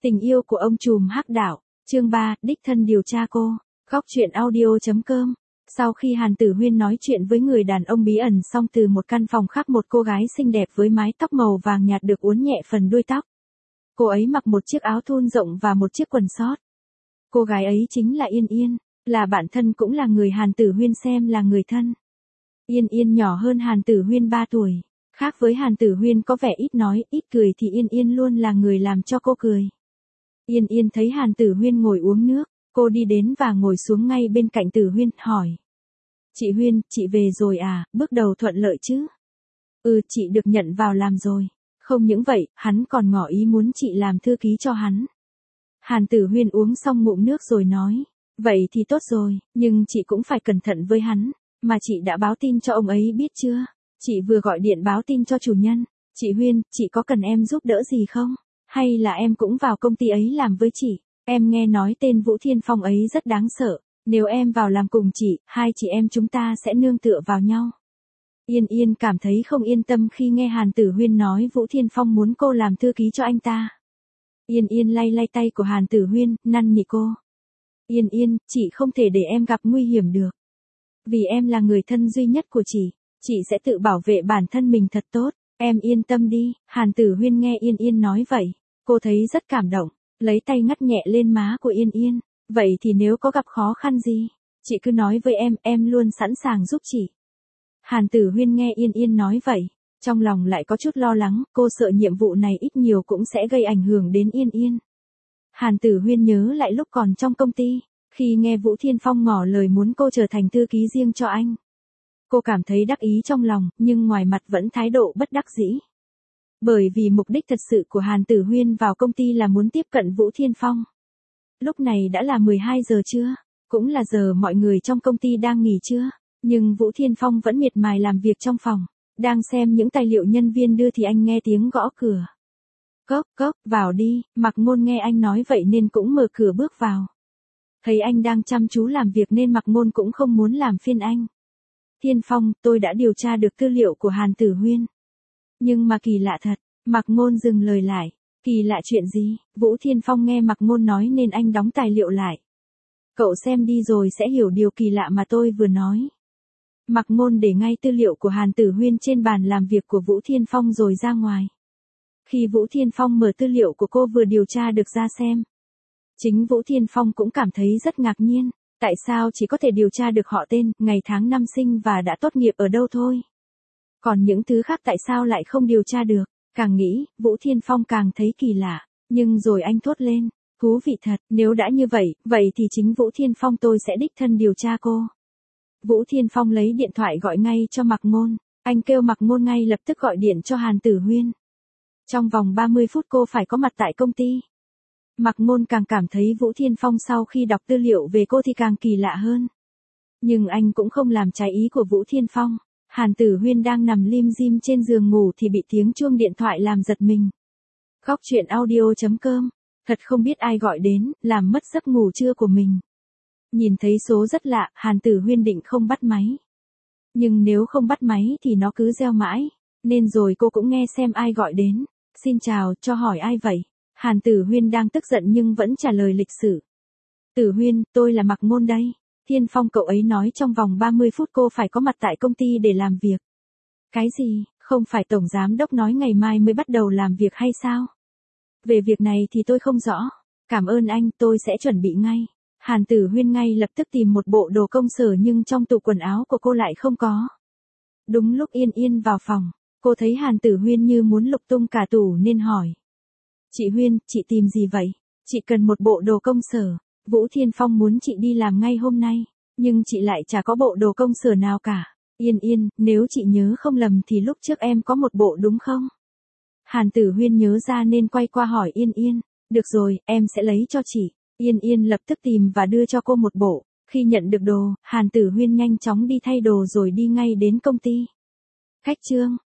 Tình yêu của ông trùm hắc đạo, chương 3, đích thân điều tra cô. Góc truyện audio.com. Sau khi Hàn Tử Huyên nói chuyện với người đàn ông bí ẩn xong, từ một căn phòng khác một cô gái xinh đẹp với mái tóc màu vàng nhạt được uốn nhẹ phần đuôi tóc. Cô ấy mặc một chiếc áo thun rộng và một chiếc quần sót. Cô gái ấy chính là Yên Yên, là bạn thân cũng là người Hàn Tử Huyên xem là người thân. Yên Yên nhỏ hơn Hàn Tử Huyên 3 tuổi. Khác với Hàn Tử Huyên có vẻ ít nói, ít cười thì Yên Yên luôn là người làm cho cô cười. Yên Yên thấy Hàn Tử Huyên ngồi uống nước, cô đi đến và ngồi xuống ngay bên cạnh Tử Huyên, hỏi. Chị Huyên, chị về rồi à, bước đầu thuận lợi chứ? Ừ, chị được nhận vào làm rồi. Không những vậy, hắn còn ngỏ ý muốn chị làm thư ký cho hắn. Hàn Tử Huyên uống xong ngụm nước rồi nói. Vậy thì tốt rồi, nhưng chị cũng phải cẩn thận với hắn. Mà chị đã báo tin cho ông ấy biết chưa? Chị vừa gọi điện báo tin cho chủ nhân. Chị Huyên, chị có cần em giúp đỡ gì không? Hay là em cũng vào công ty ấy làm với chị? Em nghe nói tên Vũ Thiên Phong ấy rất đáng sợ. Nếu em vào làm cùng chị, hai chị em chúng ta sẽ nương tựa vào nhau. Yên Yên cảm thấy không yên tâm khi nghe Hàn Tử Huyên nói Vũ Thiên Phong muốn cô làm thư ký cho anh ta. Yên Yên lay lay tay của Hàn Tử Huyên, năn nỉ cô. Yên Yên, chị không thể để em gặp nguy hiểm được. Vì em là người thân duy nhất của chị sẽ tự bảo vệ bản thân mình thật tốt. Em yên tâm đi. Hàn Tử Huyên nghe Yên Yên nói vậy, cô thấy rất cảm động, lấy tay ngắt nhẹ lên má của Yên Yên. Vậy thì nếu có gặp khó khăn gì, chị cứ nói với em luôn sẵn sàng giúp chị. Hàn Tử Huyên nghe Yên Yên nói vậy, trong lòng lại có chút lo lắng, cô sợ nhiệm vụ này ít nhiều cũng sẽ gây ảnh hưởng đến Yên Yên. Hàn Tử Huyên nhớ lại lúc còn trong công ty, khi nghe Vũ Thiên Phong ngỏ lời muốn cô trở thành thư ký riêng cho anh. Cô cảm thấy đắc ý trong lòng, nhưng ngoài mặt vẫn thái độ bất đắc dĩ. Bởi vì mục đích thật sự của Hàn Tử Huyên vào công ty là muốn tiếp cận Vũ Thiên Phong. Lúc này đã là 12 giờ trưa, cũng là giờ mọi người trong công ty đang nghỉ trưa, nhưng Vũ Thiên Phong vẫn miệt mài làm việc trong phòng, đang xem những tài liệu nhân viên đưa thì anh nghe tiếng gõ cửa. Cốc cốc, vào đi. Mạc Ngôn nghe anh nói vậy nên cũng mở cửa bước vào. Thấy anh đang chăm chú làm việc nên Mạc Ngôn cũng không muốn làm phiền anh. Thiên Phong, tôi đã điều tra được tư liệu của Hàn Tử Huyên. Nhưng mà kỳ lạ thật. Mạc Ngôn dừng lời lại. Kỳ lạ chuyện gì? Vũ Thiên Phong nghe Mạc Ngôn nói nên anh đóng tài liệu lại. Cậu xem đi rồi sẽ hiểu điều kỳ lạ mà tôi vừa nói. Mạc Ngôn để ngay tư liệu của Hàn Tử Huyên trên bàn làm việc của Vũ Thiên Phong rồi ra ngoài. Khi Vũ Thiên Phong mở tư liệu của cô vừa điều tra được ra xem, chính Vũ Thiên Phong cũng cảm thấy rất ngạc nhiên. Tại sao chỉ có thể điều tra được họ tên, ngày tháng năm sinh và đã tốt nghiệp ở đâu thôi? Còn những thứ khác tại sao lại không điều tra được? Càng nghĩ, Vũ Thiên Phong càng thấy kỳ lạ. Nhưng rồi anh thốt lên, thú vị thật, nếu đã như vậy thì chính Vũ Thiên Phong tôi sẽ đích thân điều tra cô. Vũ Thiên Phong lấy điện thoại gọi ngay cho Mạc Ngôn. Anh kêu Mạc Ngôn ngay lập tức gọi điện cho Hàn Tử Huyên. Trong vòng 30 phút cô phải có mặt tại công ty. Mạc Ngôn càng cảm thấy Vũ Thiên Phong sau khi đọc tư liệu về cô thì càng kỳ lạ hơn. Nhưng anh cũng không làm trái ý của Vũ Thiên Phong. Hàn Tử Huyên đang nằm lim dim trên giường ngủ thì bị tiếng chuông điện thoại làm giật mình. Góc truyện audio.com. Thật không biết ai gọi đến, làm mất giấc ngủ trưa của mình. Nhìn thấy số rất lạ, Hàn Tử Huyên định không bắt máy. Nhưng nếu không bắt máy thì nó cứ reo mãi. Nên rồi cô cũng nghe xem ai gọi đến. Xin chào, cho hỏi ai vậy? Hàn Tử Huyên đang tức giận nhưng vẫn trả lời lịch sự. Tử Huyên, tôi là Mạc Ngôn đây. Thiên Phong cậu ấy nói trong vòng 30 phút cô phải có mặt tại công ty để làm việc. Cái gì, không phải Tổng Giám Đốc nói ngày mai mới bắt đầu làm việc hay sao? Về việc này thì tôi không rõ. Cảm ơn anh, tôi sẽ chuẩn bị ngay. Hàn Tử Huyên ngay lập tức tìm một bộ đồ công sở nhưng trong tủ quần áo của cô lại không có. Đúng lúc Yên Yên vào phòng, cô thấy Hàn Tử Huyên như muốn lục tung cả tủ nên hỏi. Chị Huyên, chị tìm gì vậy? Chị cần một bộ đồ công sở. Vũ Thiên Phong muốn chị đi làm ngay hôm nay, nhưng chị lại chả có bộ đồ công sở nào cả. Yên Yên, nếu chị nhớ không lầm thì lúc trước em có một bộ đúng không? Hàn Tử Huyên nhớ ra nên quay qua hỏi Yên Yên. Được rồi, em sẽ lấy cho chị. Yên Yên lập tức tìm và đưa cho cô một bộ. Khi nhận được đồ, Hàn Tử Huyên nhanh chóng đi thay đồ rồi đi ngay đến công ty. Khách Trương,